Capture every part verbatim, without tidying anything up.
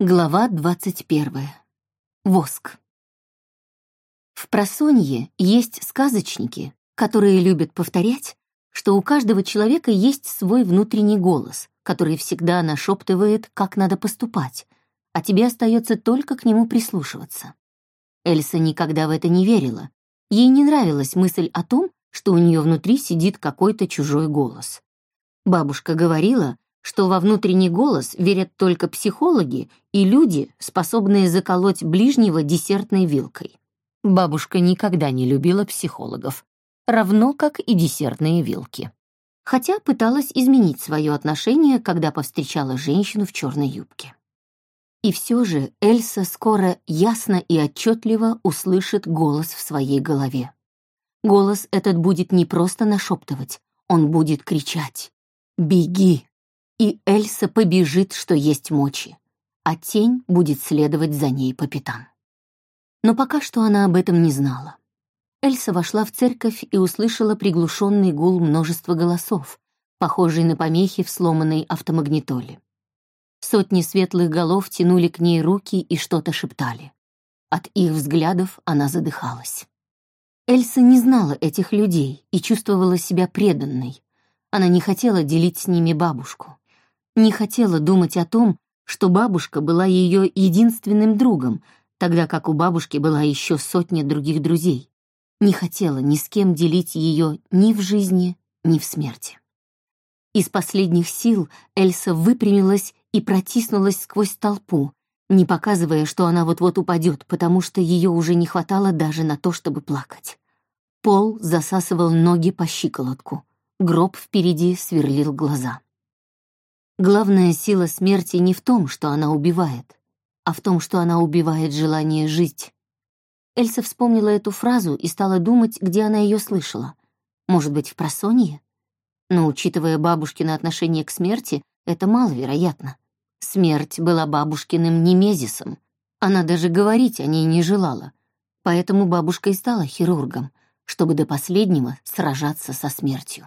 Глава двадцать первая. Воск. В просонье есть сказочники, которые любят повторять, что у каждого человека есть свой внутренний голос, который всегда нашептывает, как надо поступать, а тебе остается только к нему прислушиваться. Эльса никогда в это не верила. Ей не нравилась мысль о том, что у нее внутри сидит какой-то чужой голос. Бабушка говорила, что во внутренний голос верят только психологи и люди, способные заколоть ближнего десертной вилкой. Бабушка никогда не любила психологов, равно как и десертные вилки. Хотя пыталась изменить свое отношение, когда повстречала женщину в черной юбке. И все же Эльса скоро ясно и отчетливо услышит голос в своей голове. Голос этот будет не просто нашептывать, он будет кричать: «Беги!» И Эльса побежит, что есть мочи, а тень будет следовать за ней по пятам. Но пока что она об этом не знала. Эльса вошла в церковь и услышала приглушенный гул множества голосов, похожий на помехи в сломанной автомагнитоле. Сотни светлых голов тянули к ней руки и что-то шептали. От их взглядов она задыхалась. Эльса не знала этих людей и чувствовала себя преданной. Она не хотела делить с ними бабушку. Не хотела думать о том, что бабушка была ее единственным другом, тогда как у бабушки была еще сотня других друзей. Не хотела ни с кем делить ее ни в жизни, ни в смерти. Из последних сил Эльса выпрямилась и протиснулась сквозь толпу, не показывая, что она вот-вот упадет, потому что ее уже не хватало даже на то, чтобы плакать. Пол засасывал ноги по щиколотку, гроб впереди сверлил глаза. Главная сила смерти не в том, что она убивает, а в том, что она убивает желание жить. Эльса вспомнила эту фразу и стала думать, где она ее слышала. Может быть, в просонье? Но, учитывая бабушкино отношение к смерти, это маловероятно. Смерть была бабушкиным немезисом. Она даже говорить о ней не желала. Поэтому бабушка и стала хирургом, чтобы до последнего сражаться со смертью.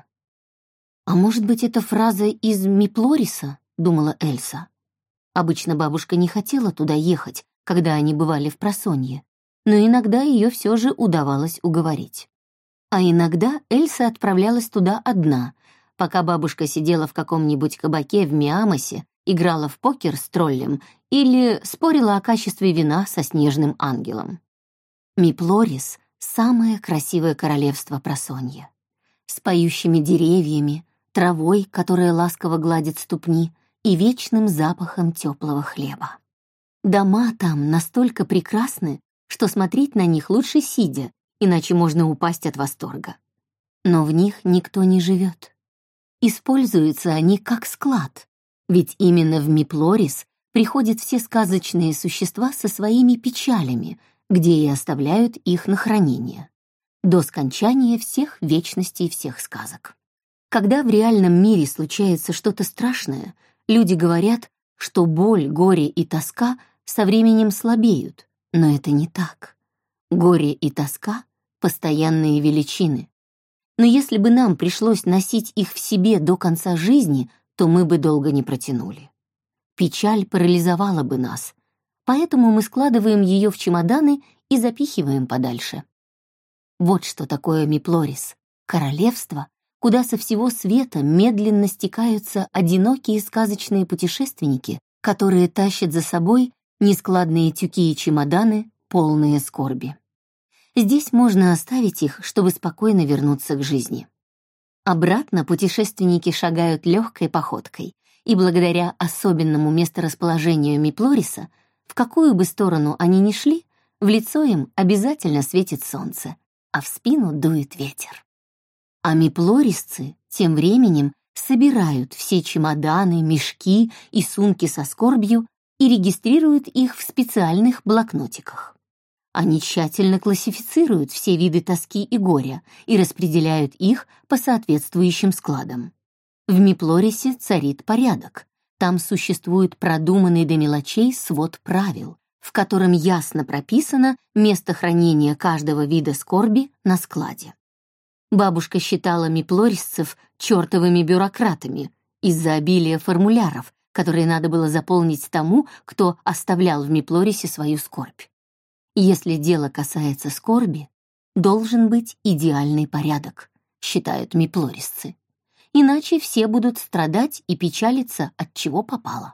«А может быть, это фраза из Миплориса?» — думала Эльса. Обычно бабушка не хотела туда ехать, когда они бывали в просонье, но иногда ее все же удавалось уговорить. А иногда Эльса отправлялась туда одна, пока бабушка сидела в каком-нибудь кабаке в Миамосе, играла в покер с троллем или спорила о качестве вина со снежным ангелом. Миплорис — самое красивое королевство просонья. С поющими деревьями, травой, которая ласково гладит ступни, и вечным запахом теплого хлеба. Дома там настолько прекрасны, что смотреть на них лучше сидя, иначе можно упасть от восторга. Но в них никто не живет. Используются они как склад, ведь именно в Миплорис приходят все сказочные существа со своими печалями, где и оставляют их на хранение, до скончания всех вечностей всех сказок. Когда в реальном мире случается что-то страшное, люди говорят, что боль, горе и тоска со временем слабеют, но это не так. Горе и тоска — постоянные величины. Но если бы нам пришлось носить их в себе до конца жизни, то мы бы долго не протянули. Печаль парализовала бы нас, поэтому мы складываем ее в чемоданы и запихиваем подальше. Вот что такое Миплорис — королевство, куда со всего света медленно стекаются одинокие сказочные путешественники, которые тащат за собой нескладные тюки и чемоданы, полные скорби. Здесь можно оставить их, чтобы спокойно вернуться к жизни. Обратно путешественники шагают легкой походкой, и благодаря особенному месторасположению Миплориса, в какую бы сторону они ни шли, в лицо им обязательно светит солнце, а в спину дует ветер. А миплорисцы тем временем собирают все чемоданы, мешки и сумки со скорбью и регистрируют их в специальных блокнотиках. Они тщательно классифицируют все виды тоски и горя и распределяют их по соответствующим складам. В Миплорисе царит порядок. Там существует продуманный до мелочей свод правил, в котором ясно прописано место хранения каждого вида скорби на складе. Бабушка считала миплорисцев чертовыми бюрократами из-за обилия формуляров, которые надо было заполнить тому, кто оставлял в Миплорисе свою скорбь. Если дело касается скорби, должен быть идеальный порядок, считают миплорисцы. Иначе все будут страдать и печалиться, от чего попало.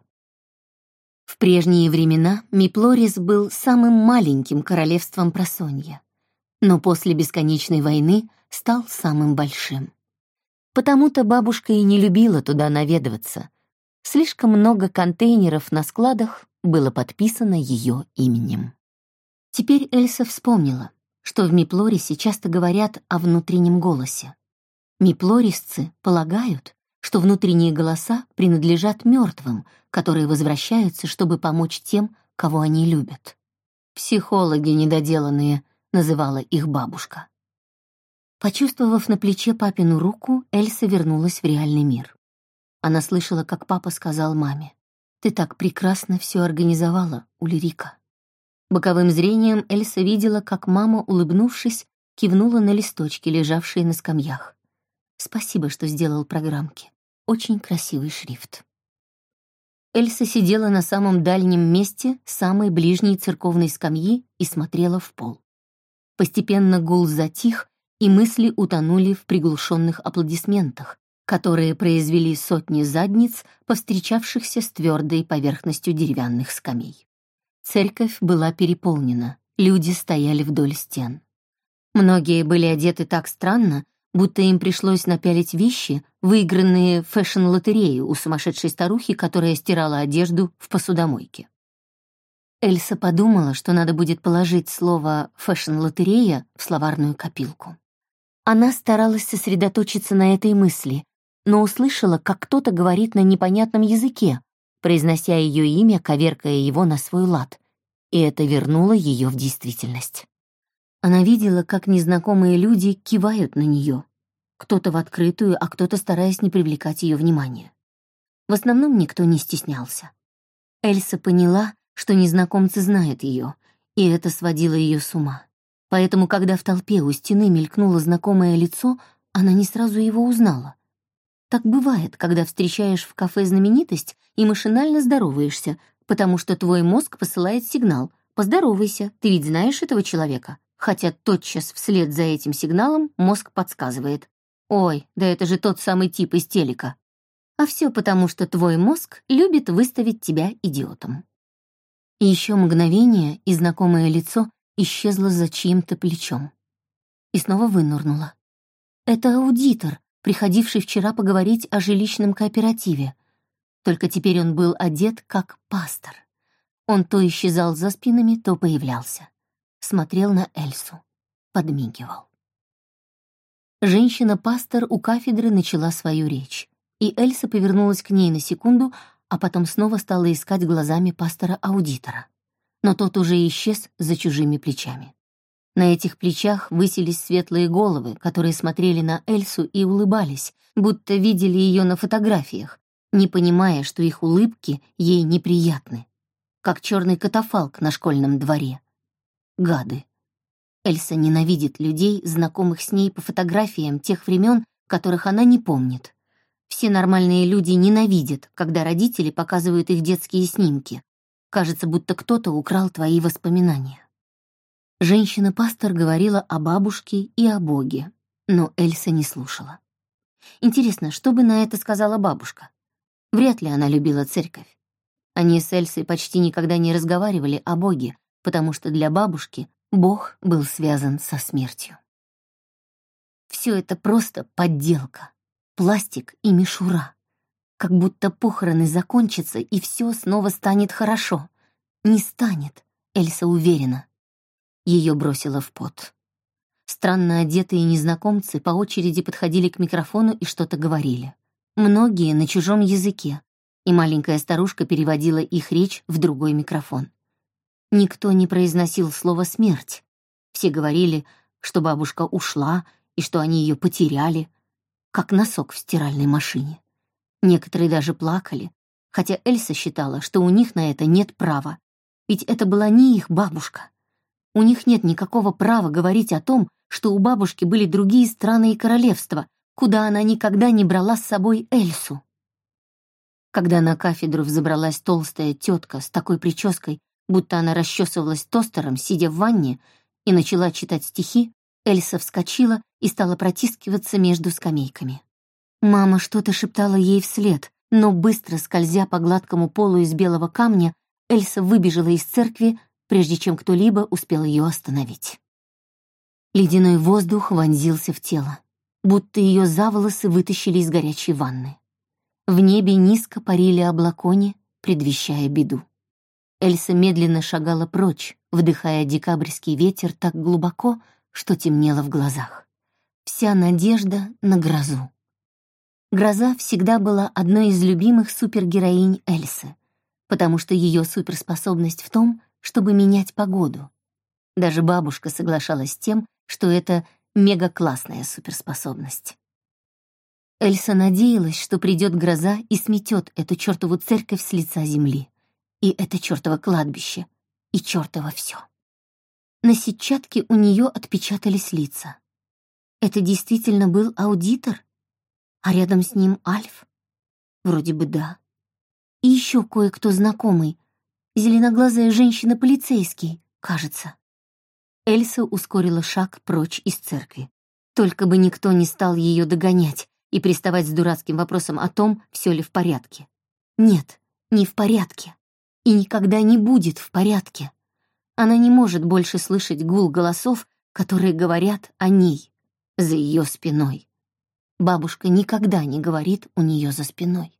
В прежние времена Миплорис был самым маленьким королевством Просонья, но после бесконечной войны стал самым большим. Потому-то бабушка и не любила туда наведываться. Слишком много контейнеров на складах было подписано ее именем. Теперь Эльса вспомнила, что в Миплорисе часто говорят о внутреннем голосе. Миплорисцы полагают, что внутренние голоса принадлежат мертвым, которые возвращаются, чтобы помочь тем, кого они любят. «Психологи недоделанные», — называла их бабушка. Почувствовав на плече папину руку, Эльса вернулась в реальный мир. Она слышала, как папа сказал маме: «Ты так прекрасно все организовала, Ульрика». Боковым зрением Эльса видела, как мама, улыбнувшись, кивнула на листочки, лежавшие на скамьях. «Спасибо, что сделал программки. Очень красивый шрифт». Эльса сидела на самом дальнем месте самой ближней церковной скамьи и смотрела в пол. Постепенно гул затих, и мысли утонули в приглушенных аплодисментах, которые произвели сотни задниц, повстречавшихся с твердой поверхностью деревянных скамей. Церковь была переполнена, люди стояли вдоль стен. Многие были одеты так странно, будто им пришлось напялить вещи, выигранные в фэшн-лотерею у сумасшедшей старухи, которая стирала одежду в посудомойке. Эльса подумала, что надо будет положить слово «фэшн-лотерея» в словарную копилку. Она старалась сосредоточиться на этой мысли, но услышала, как кто-то говорит на непонятном языке, произнося ее имя, коверкая его на свой лад, и это вернуло ее в действительность. Она видела, как незнакомые люди кивают на нее, кто-то в открытую, а кто-то стараясь не привлекать ее внимания. В основном никто не стеснялся. Эльса поняла, что незнакомцы знают ее, и это сводило ее с ума. Поэтому, когда в толпе у стены мелькнуло знакомое лицо, она не сразу его узнала. Так бывает, когда встречаешь в кафе знаменитость и машинально здороваешься, потому что твой мозг посылает сигнал: «Поздоровайся, ты ведь знаешь этого человека». Хотя тотчас вслед за этим сигналом мозг подсказывает: «Ой, да это же тот самый тип из телека». А все потому, что твой мозг любит выставить тебя идиотом. И еще мгновение, и знакомое лицо исчезло за чьим-то плечом. И снова вынурнуло. Это аудитор, приходивший вчера поговорить о жилищном кооперативе. Только теперь он был одет как пастор. Он то исчезал за спинами, то появлялся. Смотрел на Эльсу, подмигивал. Женщина-пастор у кафедры начала свою речь, и Эльса повернулась к ней на секунду, а потом снова стала искать глазами пастора-аудитора. Но тот уже исчез за чужими плечами. На этих плечах высились светлые головы, которые смотрели на Эльсу и улыбались, будто видели ее на фотографиях, не понимая, что их улыбки ей неприятны, как черный катафалк на школьном дворе. Гады. Эльса ненавидит людей, знакомых с ней по фотографиям тех времен, которых она не помнит. Все нормальные люди ненавидят, когда родители показывают их детские снимки. Кажется, будто кто-то украл твои воспоминания. Женщина-пастор говорила о бабушке и о Боге, но Эльса не слушала. Интересно, что бы на это сказала бабушка? Вряд ли она любила церковь. Они с Эльсой почти никогда не разговаривали о Боге, потому что для бабушки Бог был связан со смертью. Все это просто подделка, пластик и мишура. Как будто похороны закончатся, и все снова станет хорошо. Не станет, Эльса уверена. Ее бросило в пот. Странно одетые незнакомцы по очереди подходили к микрофону и что-то говорили. Многие на чужом языке, и маленькая старушка переводила их речь в другой микрофон. Никто не произносил слово «смерть». Все говорили, что бабушка ушла и что они ее потеряли, как носок в стиральной машине. Некоторые даже плакали, хотя Эльса считала, что у них на это нет права, ведь это была не их бабушка. У них нет никакого права говорить о том, что у бабушки были другие страны и королевства, куда она никогда не брала с собой Эльсу. Когда на кафедру взобралась толстая тетка с такой прической, будто она расчесывалась тостером, сидя в ванне, и начала читать стихи, Эльса вскочила и стала протискиваться между скамейками. Мама что-то шептала ей вслед, но быстро скользя по гладкому полу из белого камня, Эльса выбежала из церкви, прежде чем кто-либо успел ее остановить. Ледяной воздух вонзился в тело, будто ее за волосы вытащили из горячей ванны. В небе низко парили облакони, предвещая беду. Эльса медленно шагала прочь, вдыхая декабрьский ветер так глубоко, что темнело в глазах. Вся надежда на грозу. Гроза всегда была одной из любимых супергероинь Эльсы, потому что ее суперспособность в том, чтобы менять погоду. Даже бабушка соглашалась с тем, что это мега-классная суперспособность. Эльса надеялась, что придет гроза и сметет эту чертову церковь с лица земли. И это чертово кладбище, и чертово все. На сетчатке у нее отпечатались лица. Это действительно был аудитор? А рядом с ним Альф? Вроде бы да. И еще кое-кто знакомый. Зеленоглазая женщина-полицейский, кажется. Эльса ускорила шаг прочь из церкви. Только бы никто не стал ее догонять и приставать с дурацким вопросом о том, все ли в порядке. Нет, не в порядке. И никогда не будет в порядке. Она не может больше слышать гул голосов, которые говорят о ней, за ее спиной. Бабушка никогда не говорит у нее за спиной.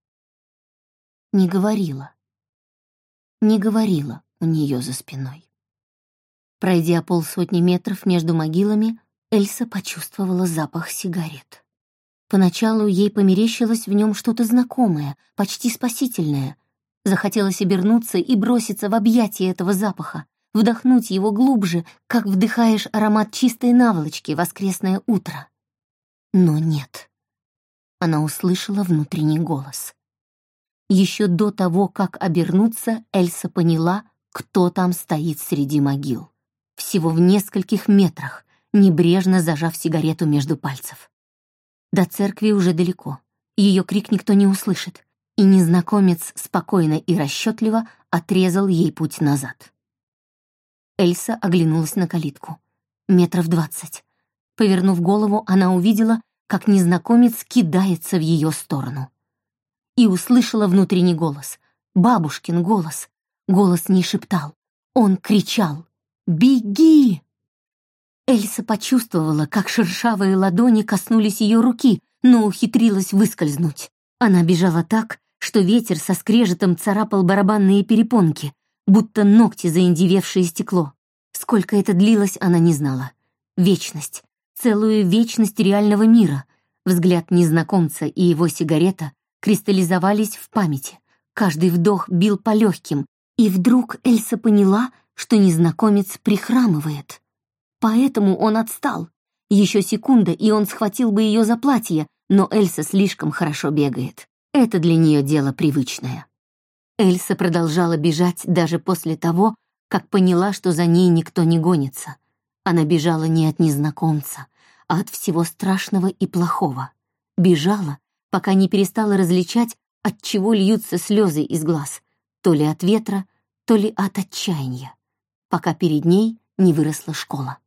Не говорила. Не говорила у нее за спиной. Пройдя полсотни метров между могилами, Эльса почувствовала запах сигарет. Поначалу ей померещилось в нем что-то знакомое, почти спасительное. Захотелось обернуться и броситься в объятия этого запаха, вдохнуть его глубже, как вдыхаешь аромат чистой наволочки в воскресное утро. Но нет. Она услышала внутренний голос. Еще до того, как обернуться, Эльса поняла, кто там стоит среди могил. Всего в нескольких метрах, небрежно зажав сигарету между пальцев. До церкви уже далеко. Ее крик никто не услышит, и незнакомец спокойно и расчетливо отрезал ей путь назад. Эльса оглянулась на калитку. Метров двадцать. Повернув голову, она увидела, как незнакомец кидается в ее сторону. И услышала внутренний голос. Бабушкин голос. Голос не шептал. Он кричал: «Беги!» Эльса почувствовала, как шершавые ладони коснулись ее руки, но ухитрилась выскользнуть. Она бежала так, что ветер со скрежетом царапал барабанные перепонки, будто ногти заиндевевшее стекло. Сколько это длилось, она не знала. Вечность. Целую вечность реального мира. Взгляд незнакомца и его сигарета кристаллизовались в памяти. Каждый вдох бил по легким, и вдруг Эльса поняла, что незнакомец прихрамывает. Поэтому он отстал. Еще секунда, и он схватил бы ее за платье, но Эльса слишком хорошо бегает. Это для нее дело привычное. Эльса продолжала бежать даже после того, как поняла, что за ней никто не гонится. Она бежала не от незнакомца, а от всего страшного и плохого. Бежала, пока не перестала различать, от чего льются слезы из глаз, то ли от ветра, то ли от отчаяния, пока перед ней не выросла школа.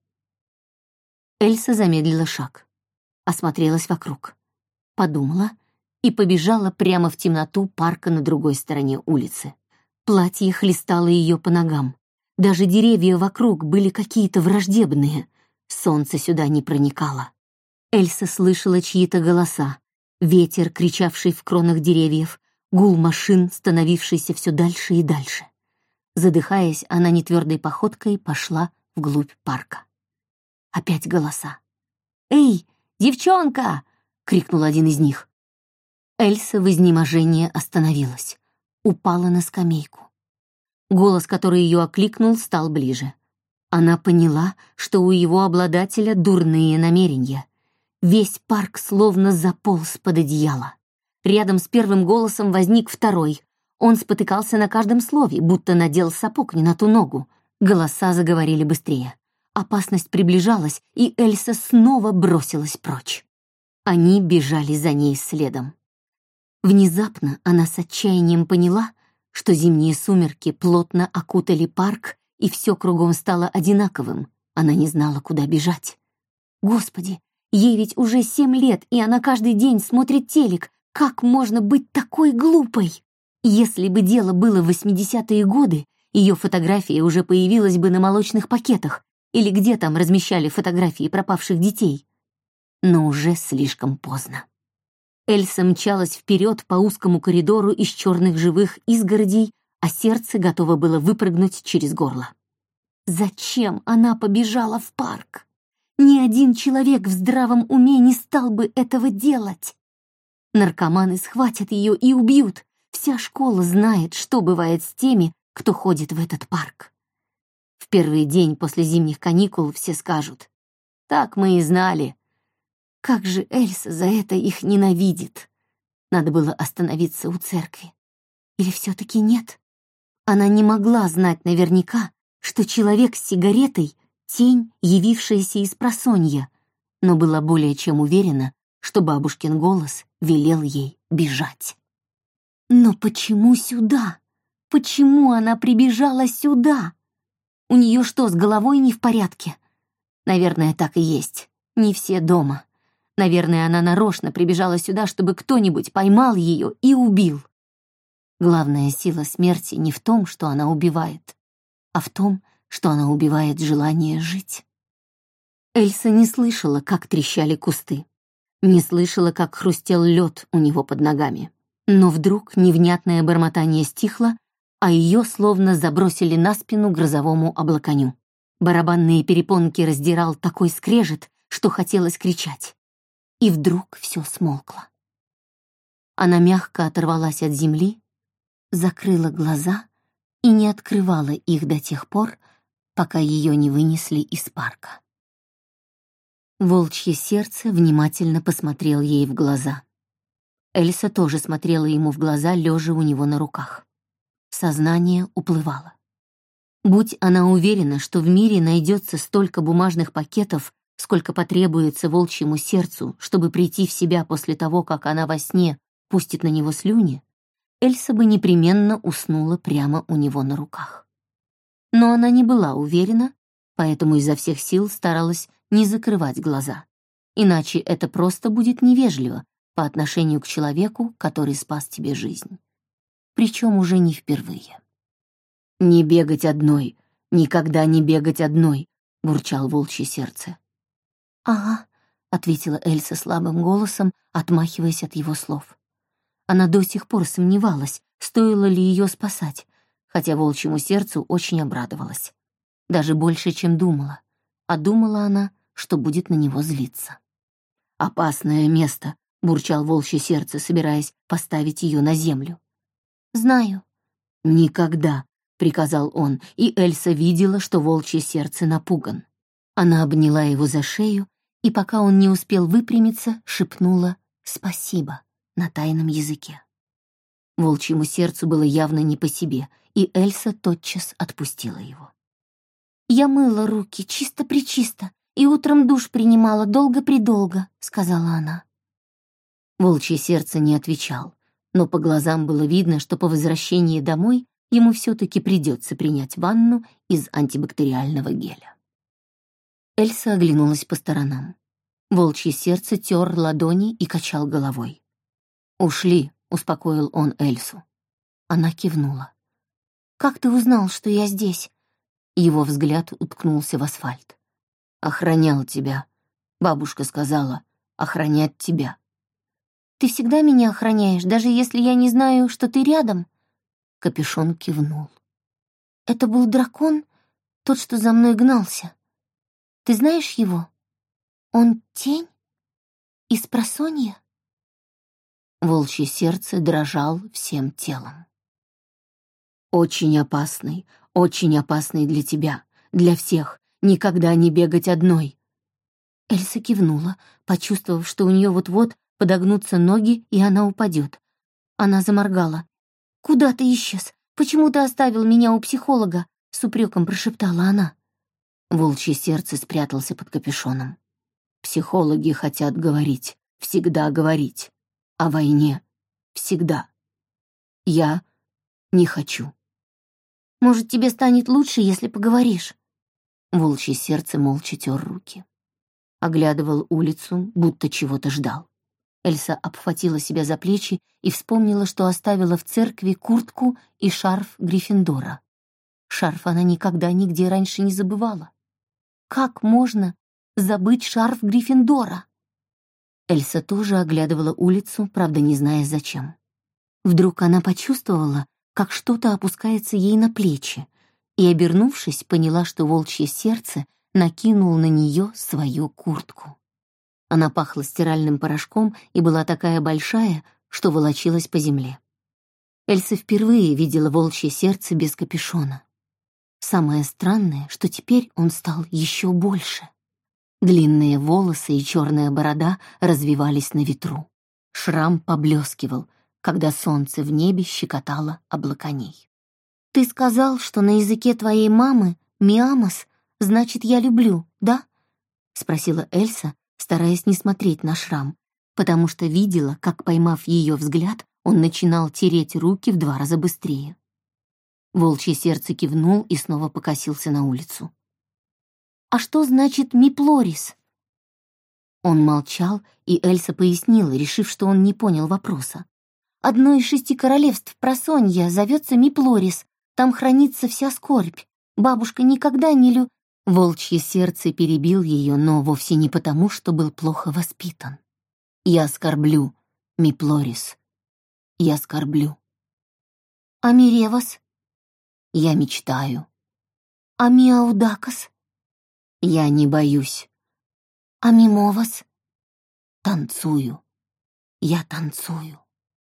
Эльса замедлила шаг, осмотрелась вокруг, подумала и побежала прямо в темноту парка на другой стороне улицы. Платье хлестало ее по ногам. Даже деревья вокруг были какие-то враждебные. Солнце сюда не проникало. Эльса слышала чьи-то голоса, ветер, кричавший в кронах деревьев, гул машин, становившийся все дальше и дальше. Задыхаясь, она нетвердой походкой пошла вглубь парка. Опять голоса. «Эй, девчонка!» — крикнул один из них. Эльса в изнеможении остановилась, упала на скамейку. Голос, который ее окликнул, стал ближе. Она поняла, что у его обладателя дурные намерения. Весь парк словно заполз под одеяло. Рядом с первым голосом возник второй. Он спотыкался на каждом слове, будто надел сапог не на ту ногу. Голоса заговорили быстрее. Опасность приближалась, и Эльса снова бросилась прочь. Они бежали за ней следом. Внезапно она с отчаянием поняла, что зимние сумерки плотно окутали парк, и все кругом стало одинаковым. Она не знала, куда бежать. Господи, ей ведь уже семь лет, и она каждый день смотрит телек. Как можно быть такой глупой? Если бы дело было в восьмидесятые годы, ее фотография уже появилась бы на молочных пакетах, или где там размещали фотографии пропавших детей. Но уже слишком поздно. Эльса мчалась вперед по узкому коридору из черных живых изгородей, а сердце готово было выпрыгнуть через горло. Зачем она побежала в парк? Ни один человек в здравом уме не стал бы этого делать. Наркоманы схватят ее и убьют. Вся школа знает, что бывает с теми, кто ходит в этот парк. В первый день после зимних каникул все скажут: «Так мы и знали». Как же Эльса за это их ненавидит. Надо было остановиться у церкви. Или все-таки нет? Она не могла знать наверняка, что человек с сигаретой — тень, явившаяся из просонья, но была более чем уверена, что бабушкин голос велел ей бежать. Но почему сюда? Почему она прибежала сюда? У нее что, с головой не в порядке? Наверное, так и есть. Не все дома. Наверное, она нарочно прибежала сюда, чтобы кто-нибудь поймал ее и убил. Главная сила смерти не в том, что она убивает, а в том, что она убивает желание жить. Эльса не слышала, как трещали кусты, не слышала, как хрустел лед у него под ногами. Но вдруг невнятное бормотание стихло, а ее словно забросили на спину грозовому облаконю. Барабанные перепонки раздирал такой скрежет, что хотелось кричать. И вдруг все смолкло. Она мягко оторвалась от земли, закрыла глаза и не открывала их до тех пор, пока ее не вынесли из парка. Волчье сердце внимательно посмотрел ей в глаза. Эльса тоже смотрела ему в глаза, лежа у него на руках. Сознание уплывало. Будь она уверена, что в мире найдется столько бумажных пакетов, сколько потребуется волчьему сердцу, чтобы прийти в себя после того, как она во сне пустит на него слюни, Эльса бы непременно уснула прямо у него на руках. Но она не была уверена, поэтому изо всех сил старалась не закрывать глаза. Иначе это просто будет невежливо по отношению к человеку, который спас тебе жизнь. Причем уже не впервые. «Не бегать одной, никогда не бегать одной», — бурчал волчье сердце. «Ага», — ответила Эльса слабым голосом, отмахиваясь от его слов. Она до сих пор сомневалась, стоило ли ее спасать, хотя волчьему сердцу очень обрадовалась. Даже больше, чем думала. А думала она, что будет на него злиться. «Опасное место», — бурчал волчье сердце, собираясь поставить ее на землю. «Знаю». «Никогда», — приказал он, и Эльса видела, что волчье сердце напуган. Она обняла его за шею, и пока он не успел выпрямиться, шепнула «спасибо» на тайном языке. Волчьему сердцу было явно не по себе, и Эльса тотчас отпустила его. «Я мыла руки чисто-пречисто и утром душ принимала долго-предолго», — сказала она. Волчье сердце не отвечал, но по глазам было видно, что по возвращении домой ему все-таки придется принять ванну из антибактериального геля. Эльса оглянулась по сторонам. Волчье сердце тер ладони и качал головой. «Ушли», — успокоил он Эльсу. Она кивнула. «Как ты узнал, что я здесь?» Его взгляд уткнулся в асфальт. «Охранял тебя. Бабушка сказала, охранять тебя». «Ты всегда меня охраняешь, даже если я не знаю, что ты рядом?» Капюшон кивнул. «Это был дракон, тот, что за мной гнался. Ты знаешь его? Он тень? Из просонья?» Волчье сердце дрожал всем телом. «Очень опасный, очень опасный для тебя, для всех. Никогда не бегать одной». Эльса кивнула, почувствовав, что у нее вот-вот подогнутся ноги, и она упадет. Она заморгала. «Куда ты исчез? Почему ты оставил меня у психолога?» — с упреком прошептала она. Волчье сердце спрятался под капюшоном. «Психологи хотят говорить, всегда говорить. О войне, Всегда. Я не хочу. Может, тебе станет лучше, если поговоришь?» Волчье сердце молча тер руки. Оглядывал улицу, будто чего-то ждал. Эльса обхватила себя за плечи и вспомнила, что оставила в церкви куртку и шарф Гриффиндора. Шарф она никогда нигде раньше не забывала. Как можно забыть шарф Гриффиндора? Эльса тоже оглядывала улицу, правда, не зная зачем. Вдруг она почувствовала, как что-то опускается ей на плечи, и, обернувшись, поняла, что волчье сердце накинул на нее свою куртку. Она пахла стиральным порошком и была такая большая, что волочилась по земле. Эльса впервые видела волчье сердце без капюшона. Самое странное, что теперь он стал еще больше. Длинные волосы и черная борода развивались на ветру. Шрам поблескивал, когда солнце в небе щекотало облаконей. «Ты сказал, что на языке твоей мамы «миамос» значит «я люблю», да?» — спросила Эльса, стараясь не смотреть на шрам, потому что видела, как, поймав ее взгляд, он начинал тереть руки в два раза быстрее. Волчье сердце кивнул и снова покосился на улицу. «А что значит «миплорис»?» Он молчал, и Эльса пояснила, решив, что он не понял вопроса. «Одно из шести королевств Просонья зовется Миплорис. Там хранится вся скорбь. Бабушка никогда не лю...» Волчье сердце перебил ее, но вовсе не потому, что был плохо воспитан. «Я скорблю, Миплорис. Я скорблю. А Миревас? Я мечтаю. А Миаудакас? Я не боюсь. А Мимовас? Танцую. Я танцую».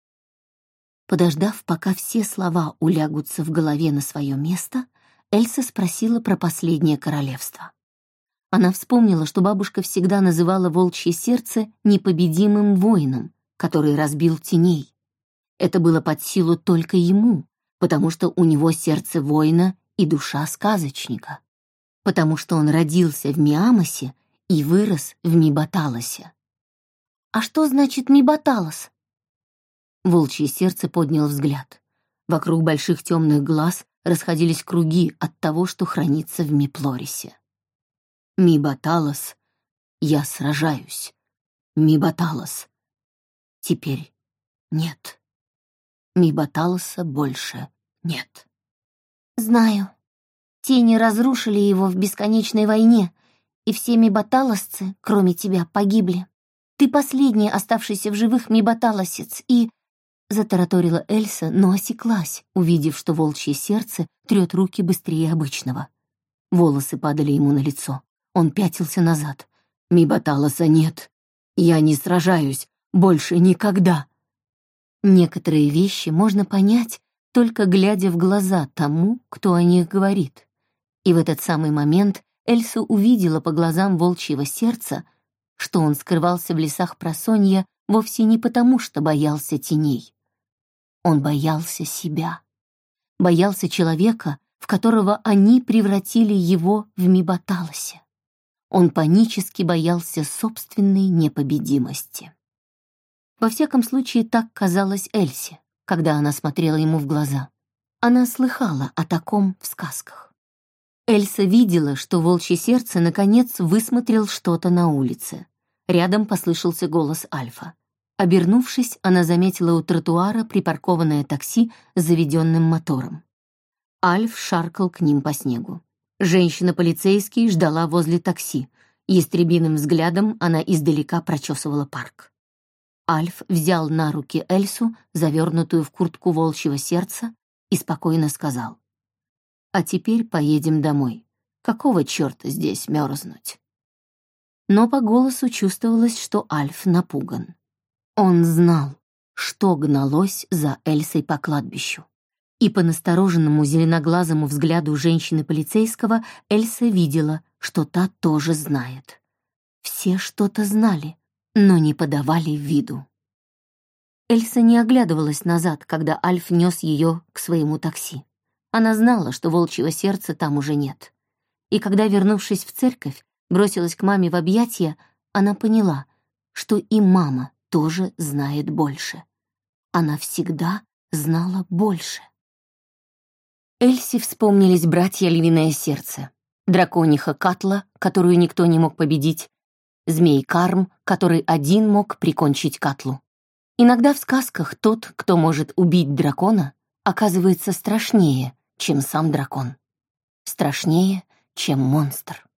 Подождав, пока все слова улягутся в голове на свое место, Эльса спросила про последнее королевство. Она вспомнила, что бабушка всегда называла волчье сердце непобедимым воином, который разбил теней. Это было под силу только ему, потому что у него сердце воина и душа сказочника, потому что он родился в Миамосе и вырос в Мибаталосе. «А что значит Мибаталос?» Волчье сердце поднял взгляд. Вокруг больших темных глаз расходились круги от того, что хранится в Миплорисе. Мибаталос, я сражаюсь. Мибаталос. Теперь нет. Мибаталоса больше нет. «Знаю. Тени разрушили его в бесконечной войне, и все мибаталосцы, кроме тебя, погибли. Ты последний оставшийся в живых мибаталосец, и...» Затараторила Эльса, но осеклась, увидев, что волчье сердце трет руки быстрее обычного. Волосы падали ему на лицо. Он пятился назад. «Мибаталоса нет. Я не сражаюсь. Больше никогда». Некоторые вещи можно понять, только глядя в глаза тому, кто о них говорит. И в этот самый момент Эльса увидела по глазам волчьего сердца, что он скрывался в лесах Просонья вовсе не потому, что боялся теней. Он боялся себя. Боялся человека, в которого они превратили его в Мибаталосе. Он панически боялся собственной непобедимости. Во всяком случае, так казалось Эльсе, когда она смотрела ему в глаза. Она слыхала о таком в сказках. Эльса видела, что волчье сердце наконец высмотрел что-то на улице. Рядом послышался голос Альфа. Обернувшись, она заметила у тротуара припаркованное такси с заведенным мотором. Альф шаркал к ним по снегу. Женщина-полицейский ждала возле такси. Ястребиным взглядом она издалека прочесывала парк. Альф взял на руки Эльсу, завернутую в куртку волчьего сердца, и спокойно сказал: «А теперь поедем домой. Какого черта здесь мерзнуть?» Но по голосу чувствовалось, что Альф напуган. Он знал, что гналось за Эльсой по кладбищу. И по настороженному зеленоглазому взгляду женщины-полицейского Эльса видела, что та тоже знает. Все что-то знали, но не подавали виду. Эльса не оглядывалась назад, когда Альф нес ее к своему такси. Она знала, что волчьего сердца там уже нет. И когда, вернувшись в церковь, бросилась к маме в объятия, она поняла, что и мама тоже знает больше. она всегда знала больше. Эльсе вспомнились братья Львиное Сердце, дракониха Катла, которую никто не мог победить, змей Карм, который один мог прикончить Катлу. Иногда в сказках тот, кто может убить дракона, оказывается страшнее, чем сам дракон. Страшнее, чем монстр.